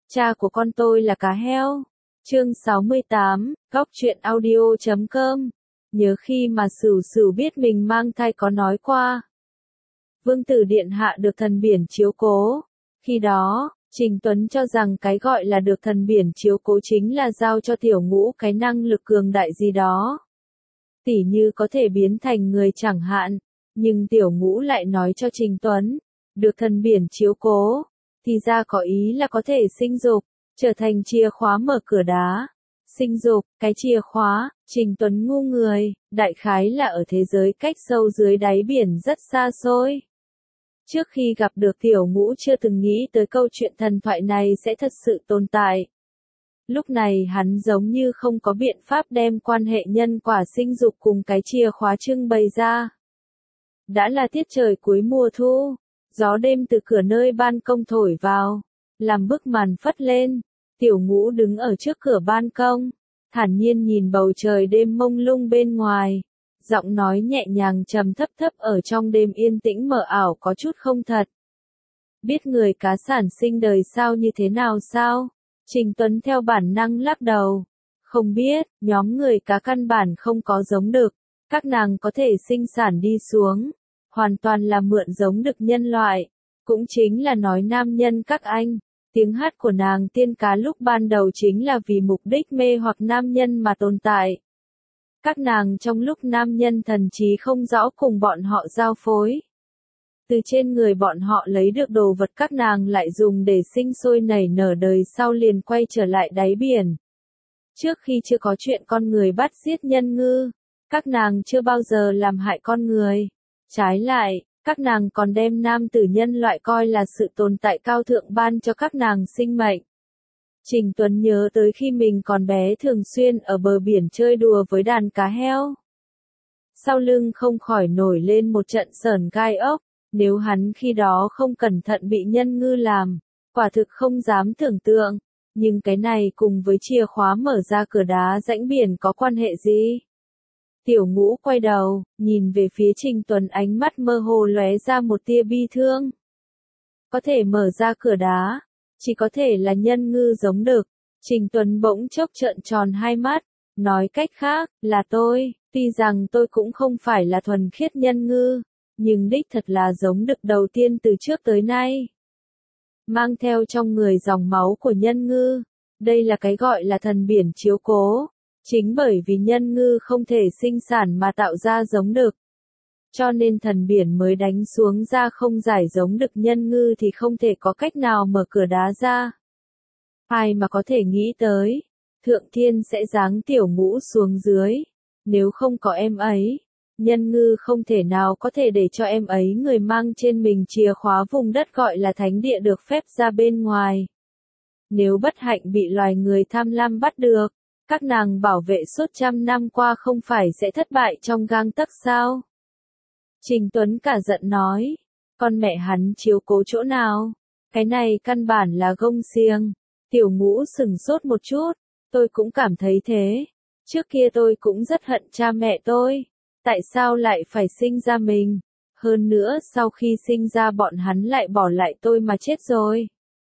Cha của con tôi là cá heo. Chương 68, Góc truyện audio.com. Nhớ khi mà Sửu Sửu biết mình mang thai có nói qua. Vương tử điện hạ được thần biển chiếu cố. Khi đó, Trình Tuấn cho rằng cái gọi là được thần biển chiếu cố chính là giao cho Tiểu Ngũ cái năng lực cường đại gì đó. Tỉ như có thể biến thành người chẳng hạn. Nhưng Tiểu Ngũ lại nói cho Trình Tuấn, được thần biển chiếu cố, thì ra có ý là có thể sinh dục, trở thành chìa khóa mở cửa đá. Sinh dục, cái chìa khóa, Trình Tuấn ngu người, đại khái là ở thế giới cách sâu dưới đáy biển rất xa xôi. Trước khi gặp được Tiểu Ngũ chưa từng nghĩ tới câu chuyện thần thoại này sẽ thật sự tồn tại. Lúc này hắn giống như không có biện pháp đem quan hệ nhân quả sinh dục cùng cái chìa khóa trưng bày ra. Đã là tiết trời cuối mùa thu, gió đêm từ cửa nơi ban công thổi vào, làm bức màn phất lên. Tiểu Ngũ đứng ở trước cửa ban công, thản nhiên nhìn bầu trời đêm mông lung bên ngoài. Giọng nói nhẹ nhàng trầm thấp thấp ở trong đêm yên tĩnh mờ ảo có chút không thật. Biết người cá sản sinh đời sao như thế nào sao? Trình Tuấn theo bản năng lắc đầu. Không biết, nhóm người cá căn bản không có giống đực. Các nàng có thể sinh sản đi xuống. Hoàn toàn là mượn giống đực nhân loại. Cũng chính là nói nam nhân các anh. Tiếng hát của nàng tiên cá lúc ban đầu chính là vì mục đích mê hoặc nam nhân mà tồn tại. Các nàng trong lúc nam nhân thần trí không rõ cùng bọn họ giao phối. Từ trên người bọn họ lấy được đồ vật các nàng lại dùng để sinh sôi nảy nở đời sau liền quay trở lại đáy biển. Trước khi chưa có chuyện con người bắt giết nhân ngư, các nàng chưa bao giờ làm hại con người. Trái lại, các nàng còn đem nam tử nhân loại coi là sự tồn tại cao thượng ban cho các nàng sinh mệnh. Trình Tuấn nhớ tới khi mình còn bé thường xuyên ở bờ biển chơi đùa với đàn cá heo. Sau lưng không khỏi nổi lên một trận sởn gai ốc, nếu hắn khi đó không cẩn thận bị nhân ngư làm, quả thực không dám tưởng tượng. Nhưng cái này cùng với chìa khóa mở ra cửa đá rãnh biển có quan hệ gì? Tiểu Ngũ quay đầu, nhìn về phía Trình Tuấn ánh mắt mơ hồ lóe ra một tia bi thương. Có thể mở ra cửa đá, chỉ có thể là nhân ngư giống đực. Trình Tuấn bỗng chốc trợn tròn hai mắt, nói cách khác, là tôi, tuy rằng tôi cũng không phải là thuần khiết nhân ngư, nhưng đích thật là giống đực đầu tiên từ trước tới nay. Mang theo trong người dòng máu của nhân ngư, đây là cái gọi là thần biển chiếu cố. Chính bởi vì nhân ngư không thể sinh sản mà tạo ra giống đực, cho nên thần biển mới đánh xuống ra không giải giống đực nhân ngư thì không thể có cách nào mở cửa đá ra. Ai mà có thể nghĩ tới, Thượng Thiên sẽ giáng Tiểu Ngũ xuống dưới. Nếu không có em ấy, nhân ngư không thể nào có thể để cho em ấy người mang trên mình chìa khóa vùng đất gọi là thánh địa được phép ra bên ngoài. Nếu bất hạnh bị loài người tham lam bắt được, các nàng bảo vệ suốt 100 năm qua không phải sẽ thất bại trong gang tấc sao? Trình Tuấn cả giận nói, con mẹ hắn chiếu cố chỗ nào? Cái này căn bản là gông xiềng. Tiểu Ngũ sửng sốt một chút, tôi cũng cảm thấy thế. Trước kia tôi cũng rất hận cha mẹ tôi. Tại sao lại phải sinh ra mình? Hơn nữa sau khi sinh ra bọn hắn lại bỏ lại tôi mà chết rồi.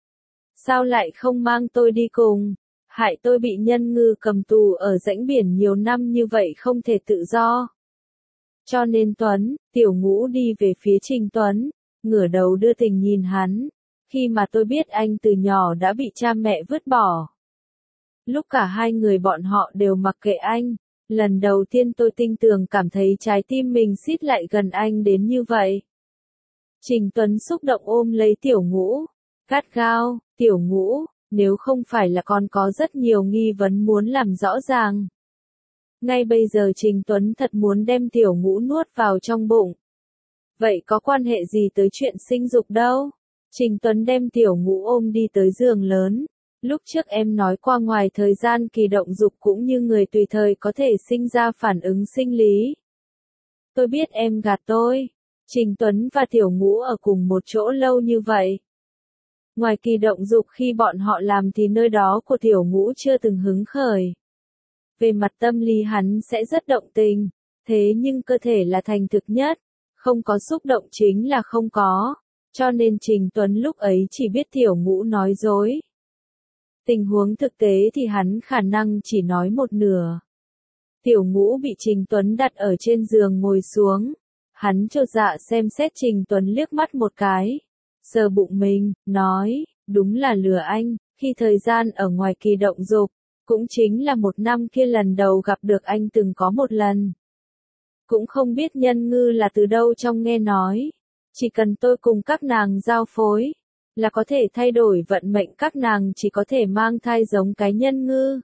Sao lại không mang tôi đi cùng? Hại tôi bị nhân ngư cầm tù ở rãnh biển nhiều năm như vậy không thể tự do. Cho nên Tiểu Ngũ đi về phía Trình Tuấn, ngửa đầu đưa tình nhìn hắn. Khi mà tôi biết anh từ nhỏ đã bị cha mẹ vứt bỏ. Lúc cả hai người bọn họ đều mặc kệ anh, lần đầu tiên tôi tinh tường cảm thấy trái tim mình xít lại gần anh đến như vậy. Trình Tuấn xúc động ôm lấy Tiểu Ngũ, gắt gao, Tiểu Ngũ, nếu không phải là con có rất nhiều nghi vấn muốn làm rõ ràng. Ngay bây giờ Trình Tuấn thật muốn đem Tiểu Ngũ nuốt vào trong bụng. Vậy có quan hệ gì tới chuyện sinh dục đâu? Trình Tuấn đem Tiểu Ngũ ôm đi tới giường lớn. Lúc trước em nói qua ngoài thời gian kỳ động dục cũng như người tùy thời có thể sinh ra phản ứng sinh lý. Tôi biết em gạt tôi. Trình Tuấn và Tiểu Ngũ ở cùng một chỗ lâu như vậy. Ngoài kỳ động dục khi bọn họ làm thì nơi đó của Tiểu Ngũ chưa từng hứng khởi. Về mặt tâm lý hắn sẽ rất động tình, thế nhưng cơ thể là thành thực nhất, không có xúc động chính là không có, cho nên Trình Tuấn lúc ấy chỉ biết Tiểu Ngũ nói dối. Tình huống thực tế thì hắn khả năng chỉ nói một nửa. Tiểu Ngũ bị Trình Tuấn đặt ở trên giường ngồi xuống. Hắn chột dạ xem xét Trình Tuấn liếc mắt một cái. Sờ bụng mình, nói, đúng là lừa anh, khi thời gian ở ngoài kỳ động dục, cũng chính là 1 năm kia lần đầu gặp được anh từng có một lần. Cũng không biết nhân ngư là từ đâu trong nghe nói. Chỉ cần tôi cùng các nàng giao phối, là có thể thay đổi vận mệnh các nàng chỉ có thể mang thai giống cái nhân ngư.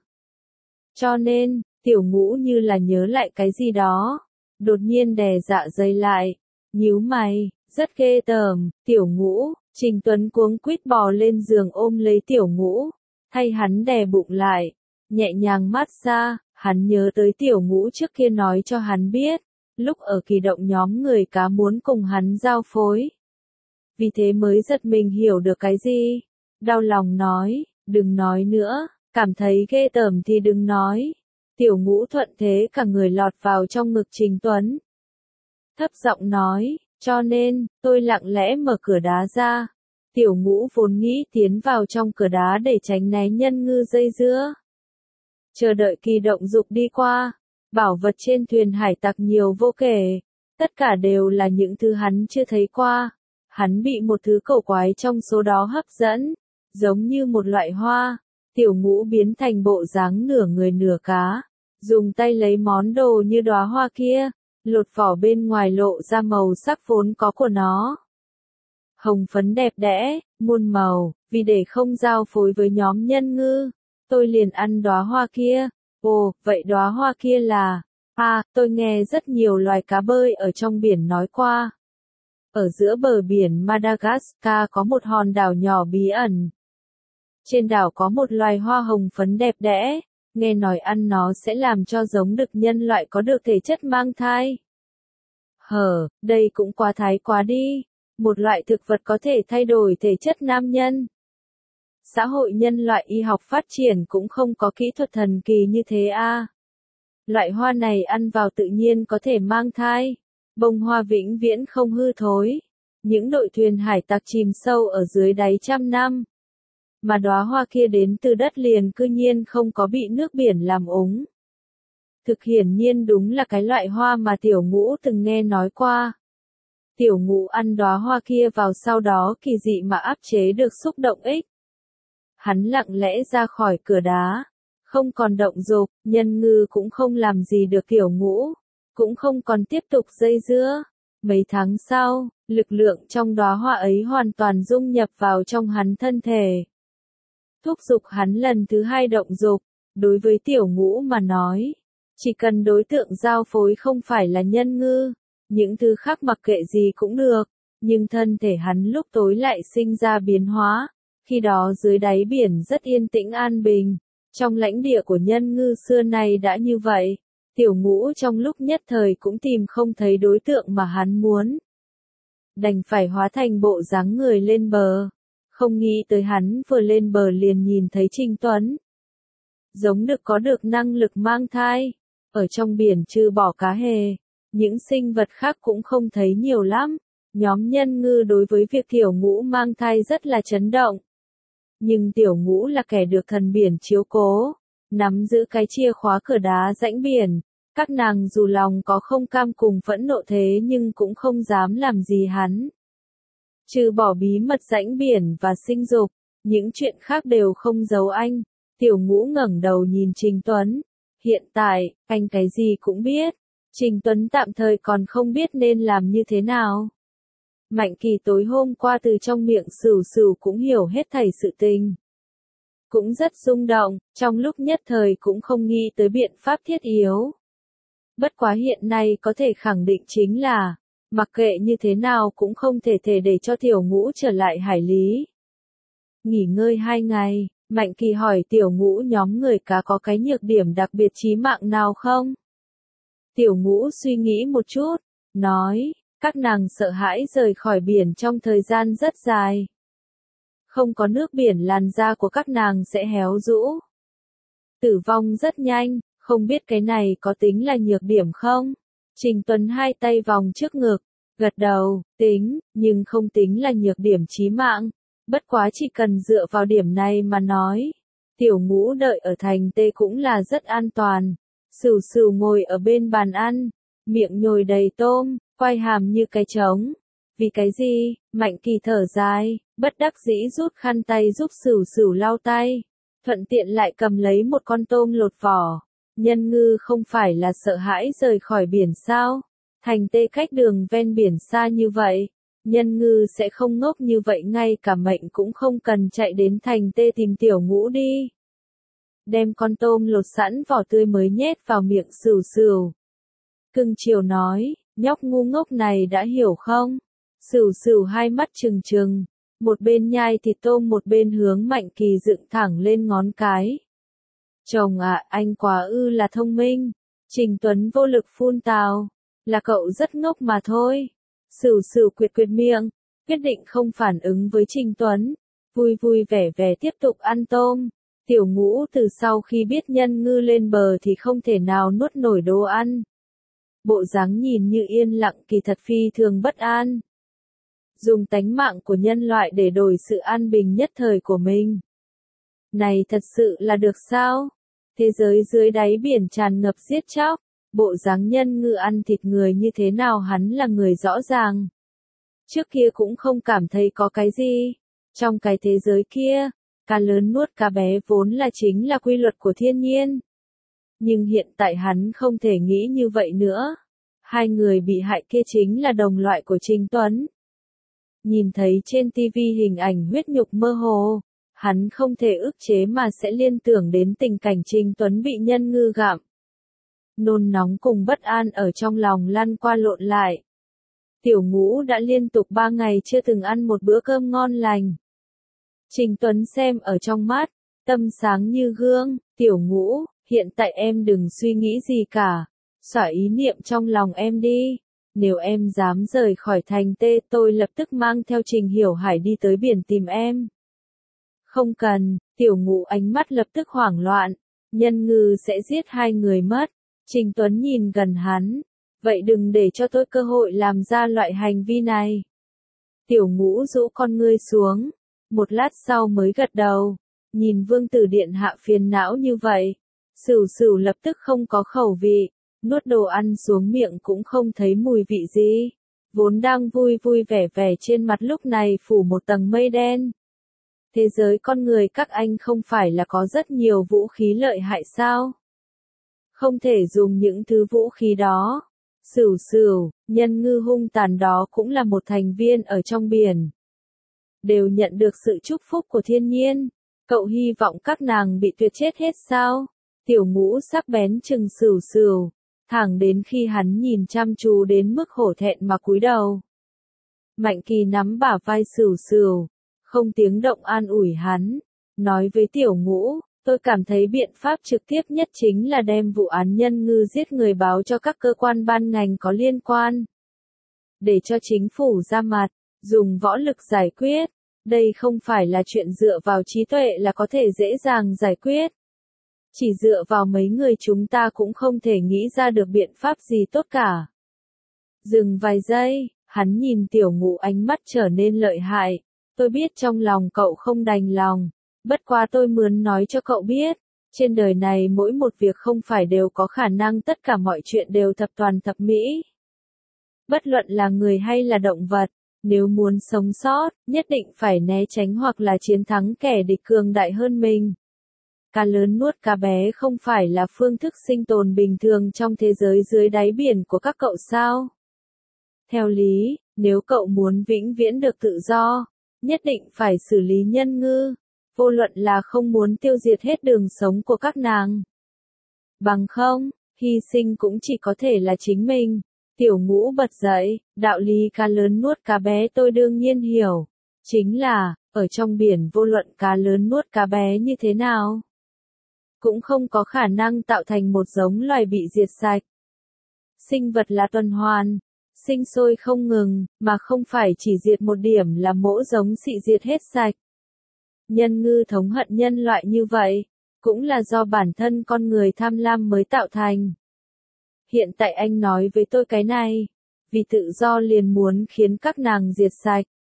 Cho nên, Tiểu Ngũ như là nhớ lại cái gì đó. Đột nhiên đè dạ dày lại. Nhíu mày, rất ghê tởm, Tiểu Ngũ. Trình Tuấn cuống quýt bò lên giường ôm lấy Tiểu Ngũ. Thay hắn đè bụng lại. Nhẹ nhàng mát xa, hắn nhớ tới Tiểu Ngũ trước kia nói cho hắn biết. Lúc ở kỳ động nhóm người cá muốn cùng hắn giao phối. Vì thế mới giật mình hiểu được cái gì. Đau lòng nói, đừng nói nữa, cảm thấy ghê tởm thì đừng nói. Tiểu Ngũ thuận thế cả người lọt vào trong ngực Trình Tuấn. Thấp giọng nói, cho nên, tôi lặng lẽ mở cửa đá ra. Tiểu Ngũ vốn nghĩ tiến vào trong cửa đá để tránh né nhân ngư dây dưa. Chờ đợi kỳ động dục đi qua. Bảo vật trên thuyền hải tặc nhiều vô kể. Tất cả đều là những thứ hắn chưa thấy qua. Hắn bị một thứ cổ quái trong số đó hấp dẫn. Giống như một loại hoa. Tiểu Ngũ biến thành bộ dáng nửa người nửa cá. Dùng tay lấy món đồ như đóa hoa kia. Lột vỏ bên ngoài lộ ra màu sắc vốn có của nó. Hồng phấn đẹp đẽ, muôn màu. Vì để không giao phối với nhóm nhân ngư, tôi liền ăn đóa hoa kia. Ồ, vậy đóa hoa kia là... tôi nghe rất nhiều loài cá bơi ở trong biển nói qua. Ở giữa bờ biển Madagascar có một hòn đảo nhỏ bí ẩn. Trên đảo có một loài hoa hồng phấn đẹp đẽ, nghe nói ăn nó sẽ làm cho giống đực nhân loại có được thể chất mang thai. Đây cũng quá thái quá đi. Một loại thực vật có thể thay đổi thể chất nam nhân. Xã hội nhân loại y học phát triển cũng không có kỹ thuật thần kỳ như thế a. Loại hoa này ăn vào tự nhiên có thể mang thai. Bông hoa vĩnh viễn không hư thối. Những đội thuyền hải tặc chìm sâu ở dưới đáy trăm năm. Mà đóa hoa kia đến từ đất liền cư nhiên không có bị nước biển làm úng. Thực hiển nhiên đúng là cái loại hoa mà Tiểu Ngũ từng nghe nói qua. Tiểu Ngũ ăn đóa hoa kia vào sau đó kỳ dị mà áp chế được xúc động ích. Hắn lặng lẽ ra khỏi cửa đá. Không còn động dục, nhân ngư cũng không làm gì được Tiểu Ngũ. Cũng không còn tiếp tục dây dưa. Mấy tháng sau, lực lượng trong đóa hoa ấy hoàn toàn dung nhập vào trong hắn thân thể. Thúc giục hắn lần thứ 2 động dục. Đối với Tiểu Ngũ mà nói, chỉ cần đối tượng giao phối không phải là nhân ngư, những thứ khác mặc kệ gì cũng được. Nhưng thân thể hắn lúc tối lại sinh ra biến hóa. Khi đó dưới đáy biển rất yên tĩnh an bình. Trong lãnh địa của nhân ngư xưa nay đã như vậy. Tiểu Ngũ trong lúc nhất thời cũng tìm không thấy đối tượng mà hắn muốn. Đành phải hóa thành bộ dáng người lên bờ. Không nghĩ tới hắn vừa lên bờ liền nhìn thấy Trình Tuấn. Giống đực có được năng lực mang thai. Ở trong biển trừ bỏ cá hề, những sinh vật khác cũng không thấy nhiều lắm. Nhóm nhân ngư đối với việc Tiểu Ngũ mang thai rất là chấn động. Nhưng Tiểu Ngũ là kẻ được thần biển chiếu cố, nắm giữ cái chìa khóa cửa đá rãnh biển. Các nàng dù lòng có không cam cùng phẫn nộ thế nhưng cũng không dám làm gì hắn. Trừ bỏ bí mật rãnh biển và sinh dục, những chuyện khác đều không giấu anh. Tiểu Ngũ ngẩng đầu nhìn Trình Tuấn. Hiện tại, anh cái gì cũng biết. Trình Tuấn tạm thời còn không biết nên làm như thế nào. Mạnh Kỳ tối hôm qua từ trong miệng Sửu Sửu cũng hiểu hết thảy sự tình. Cũng rất rung động, trong lúc nhất thời cũng không nghĩ tới biện pháp thiết yếu. Bất quá hiện nay có thể khẳng định chính là, mặc kệ như thế nào cũng không thể để cho Tiểu Ngũ trở lại hải lý. Nghỉ ngơi 2 ngày, Mạnh Kỳ hỏi Tiểu Ngũ nhóm người cá có cái nhược điểm đặc biệt chí mạng nào không? Tiểu Ngũ suy nghĩ một chút, nói, các nàng sợ hãi rời khỏi biển trong thời gian rất dài. Không có nước biển làn da của các nàng sẽ héo rũ. Tử vong rất nhanh, không biết cái này có tính là nhược điểm không? Trình Tuấn 2 tay vòng trước ngực, gật đầu, tính, nhưng không tính là nhược điểm chí mạng. Bất quá chỉ cần dựa vào điểm này mà nói, Tiểu Ngũ đợi ở thành Tê cũng là rất an toàn. Sửu Sửu ngồi ở bên bàn ăn, miệng nhồi đầy tôm, quai hàm như cái trống. Vì cái gì? Mạnh Kỳ thở dài, bất đắc dĩ rút khăn tay giúp Sửu Sửu lau tay, thuận tiện lại cầm lấy một con tôm lột vỏ. Nhân Ngư không phải là sợ hãi rời khỏi biển sao? Thành Tê cách đường ven biển xa như vậy, Nhân Ngư sẽ không ngốc như vậy, ngay cả mệnh cũng không cần chạy đến thành Tê tìm Tiểu Ngũ đi. Đem con tôm lột sẵn vỏ tươi mới nhét vào miệng Sửu Sửu. Cưng chiều nói, nhóc ngu ngốc này đã hiểu không? Sửu Sửu hai mắt trừng trừng, một bên nhai thịt tôm một bên hướng Mạnh Kỳ dựng thẳng lên ngón cái. Chồng ạ, anh quá là thông minh. Trình Tuấn vô lực phun tào, là cậu rất ngốc mà thôi. Sửu Sửu quyệt quyệt miệng, quyết định không phản ứng với Trình Tuấn, vui vui vẻ vẻ tiếp tục ăn tôm. Tiểu Ngũ từ sau khi biết Nhân Ngư lên bờ thì không thể nào nuốt nổi đồ ăn. Bộ dáng nhìn như yên lặng kỳ thật phi thường bất an. Dùng tánh mạng của nhân loại để đổi sự an bình nhất thời của mình. Này thật sự là được sao? Thế giới dưới đáy biển tràn ngập giết chóc, bộ dáng Nhân Ngư ăn thịt người như thế nào hắn là người rõ ràng. Trước kia cũng không cảm thấy có cái gì. Trong cái thế giới kia, cá lớn nuốt cá bé vốn là chính là quy luật của thiên nhiên. Nhưng hiện tại hắn không thể nghĩ như vậy nữa. Hai người bị hại kia chính là đồng loại của Trình Tuấn. Nhìn thấy trên TV hình ảnh huyết nhục mơ hồ, hắn không thể ức chế mà sẽ liên tưởng đến tình cảnh Trình Tuấn bị Nhân Ngư gặm. Nôn nóng cùng bất an ở trong lòng lăn qua lộn lại. Tiểu Ngũ đã liên tục 3 ngày chưa từng ăn một bữa cơm ngon lành. Trình Tuấn xem ở trong mắt, tâm sáng như gương. Tiểu Ngũ, hiện tại em đừng suy nghĩ gì cả, xõa ý niệm trong lòng em đi. Nếu em dám rời khỏi thành Tê, tôi lập tức mang theo Trình Hiểu Hải đi tới biển tìm em. Không cần. Tiểu Ngũ ánh mắt lập tức hoảng loạn. Nhân Ngư sẽ giết hai người mất. Trình Tuấn nhìn gần hắn. Vậy đừng để cho tôi cơ hội làm ra loại hành vi này. Tiểu Ngũ rũ con ngươi xuống. Một lát sau mới gật đầu. Nhìn Vương Tử Điện Hạ phiền não như vậy, Sửu Sửu lập tức không có khẩu vị. Nuốt đồ ăn xuống miệng cũng không thấy mùi vị gì. Vốn đang vui vui vẻ vẻ trên mặt lúc này phủ một tầng mây đen. Thế giới con người các anh không phải là có rất nhiều vũ khí lợi hại sao? Không thể dùng những thứ vũ khí đó. Sửu Sửu, Nhân Ngư hung tàn đó cũng là một thành viên ở trong biển. Đều nhận được sự chúc phúc của thiên nhiên. Cậu hy vọng các nàng bị tuyệt chết hết sao? Tiểu Ngũ sắc bén chừng Sửu Sửu. Thẳng đến khi hắn nhìn chăm chú đến mức hổ thẹn mà cúi đầu. Mạnh Kỳ nắm bả vai Sửu Sửu, không tiếng động an ủi hắn, nói với Tiểu Ngũ, tôi cảm thấy biện pháp trực tiếp nhất chính là đem vụ án Nhân Ngư giết người báo cho các cơ quan ban ngành có liên quan. Để cho chính phủ ra mặt, dùng võ lực giải quyết, đây không phải là chuyện dựa vào trí tuệ là có thể dễ dàng giải quyết. Chỉ dựa vào mấy người chúng ta cũng không thể nghĩ ra được biện pháp gì tốt cả. Dừng vài giây, hắn nhìn Tiểu Ngũ ánh mắt trở nên lợi hại. Tôi biết trong lòng cậu không đành lòng. Bất quá tôi muốn nói cho cậu biết. Trên đời này mỗi một việc không phải đều có khả năng tất cả mọi chuyện đều thập toàn thập mỹ. Bất luận là người hay là động vật, nếu muốn sống sót, nhất định phải né tránh hoặc là chiến thắng kẻ địch cường đại hơn mình. Cá lớn nuốt cá bé không phải là phương thức sinh tồn bình thường trong thế giới dưới đáy biển của các cậu sao? Theo lý, nếu cậu muốn vĩnh viễn được tự do, nhất định phải xử lý Nhân Ngư, vô luận là không muốn tiêu diệt hết đường sống của các nàng. Bằng không, hy sinh cũng chỉ có thể là chính mình. Tiểu Ngũ bật dậy, đạo lý cá lớn nuốt cá bé tôi đương nhiên hiểu. Chính là, ở trong biển vô luận cá lớn nuốt cá bé như thế nào, cũng không có khả năng tạo thành một giống loài bị diệt sạch. Sinh vật là tuần hoàn, sinh sôi không ngừng, mà không phải chỉ diệt một điểm là mỗi giống xị diệt hết sạch. Nhân Ngư thống hận nhân loại như vậy, cũng là do bản thân con người tham lam mới tạo thành. Hiện tại anh nói với tôi cái này, vì tự do liền muốn khiến các nàng diệt sạch,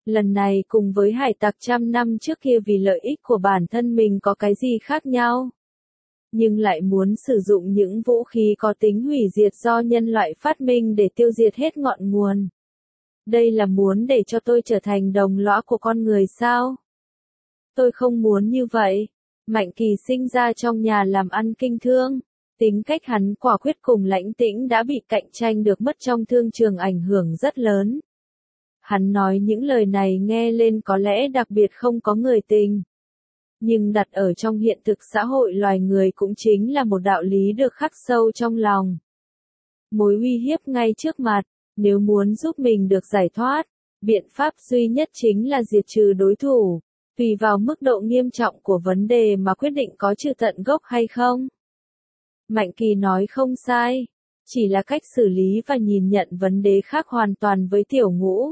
Lần này cùng với hải tặc trăm năm trước kia vì lợi ích của bản thân mình có cái gì khác nhau? Nhưng lại muốn sử dụng những vũ khí có tính hủy diệt do nhân loại phát minh để tiêu diệt hết ngọn nguồn. Đây là muốn để cho tôi trở thành đồng lõa của con người sao? Tôi không muốn như vậy. Mạnh Kỳ sinh ra trong nhà làm ăn kinh thương. Tính cách hắn quả quyết cùng lãnh tĩnh đã bị cạnh tranh được mất trong thương trường ảnh hưởng rất lớn. Hắn nói những lời này nghe lên có lẽ đặc biệt không có người tình. Nhưng đặt ở trong hiện thực xã hội loài người cũng chính là một đạo lý được khắc sâu trong lòng. Mối uy hiếp ngay trước mặt, nếu muốn giúp mình được giải thoát, biện pháp duy nhất chính là diệt trừ đối thủ, tùy vào mức độ nghiêm trọng của vấn đề mà quyết định có trừ tận gốc hay không. Mạnh Kỳ nói không sai, chỉ là cách xử lý và nhìn nhận vấn đề khác hoàn toàn với Tiểu Ngũ.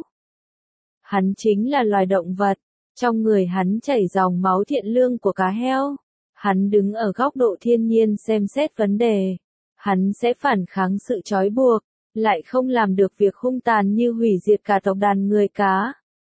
Hắn chính là loài động vật, trong người hắn chảy dòng máu thiện lương của cá heo. Hắn đứng ở góc độ thiên nhiên xem xét vấn đề. Hắn sẽ phản kháng sự trói buộc, lại không làm được việc hung tàn như hủy diệt cả tộc đàn người cá.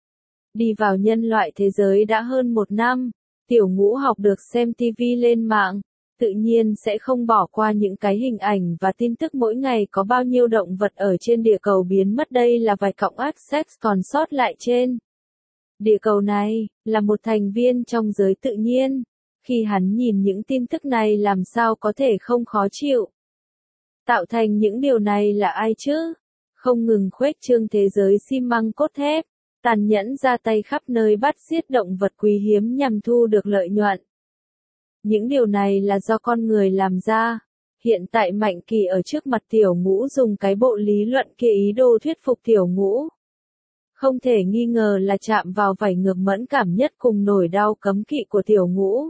Đi vào nhân loại thế giới đã hơn 1 năm, Tiểu Ngũ học được xem TV lên mạng, tự nhiên sẽ không bỏ qua những cái hình ảnh và tin tức mỗi ngày có bao nhiêu động vật ở trên địa cầu biến mất. Đây là vài cọng access còn sót lại trên địa cầu này, là một thành viên trong giới tự nhiên. Khi hắn nhìn những tin tức này làm sao có thể không khó chịu. Tạo thành những điều này là ai chứ? Không ngừng khuếch trương thế giới xi măng cốt thép, tàn nhẫn ra tay khắp nơi bắt giết động vật quý hiếm nhằm thu được lợi nhuận. Những điều này là do con người làm ra. Hiện tại Mạnh Kỳ ở trước mặt Tiểu Ngũ dùng cái bộ lý luận kia ý đồ thuyết phục Tiểu Ngũ. Không thể nghi ngờ là chạm vào vảy ngược mẫn cảm nhất cùng nỗi đau cấm kỵ của Tiểu Ngũ.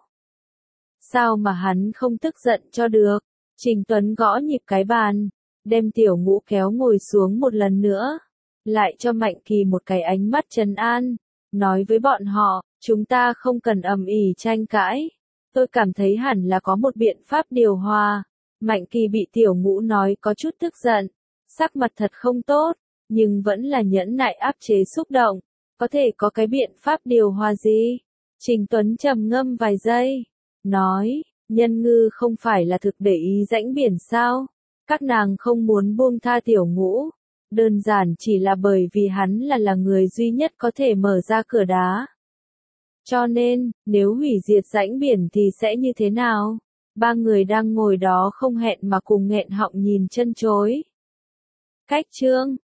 Sao mà hắn không tức giận cho được? Trình Tuấn gõ nhịp cái bàn, đem Tiểu Ngũ kéo ngồi xuống một lần nữa, lại cho Mạnh Kỳ một cái ánh mắt trấn an, nói với bọn họ, chúng ta không cần ầm ĩ tranh cãi. Tôi cảm thấy hẳn là có một biện pháp điều hòa. Mạnh Kỳ bị Tiểu Ngũ nói có chút tức giận, sắc mặt thật không tốt, nhưng vẫn là nhẫn nại áp chế xúc động. Có thể có cái biện pháp điều hòa gì? Trình Tuấn trầm ngâm vài giây, nói, nhân ngư không phải là thực để ý rãnh biển sao? Các nàng không muốn buông tha Tiểu Ngũ, đơn giản chỉ là bởi vì hắn là người duy nhất có thể mở ra cửa đá. Cho nên, nếu hủy diệt rãnh biển thì sẽ như thế nào? Ba người đang ngồi đó không hẹn mà cùng nghẹn họng nhìn chân chối. Cách chương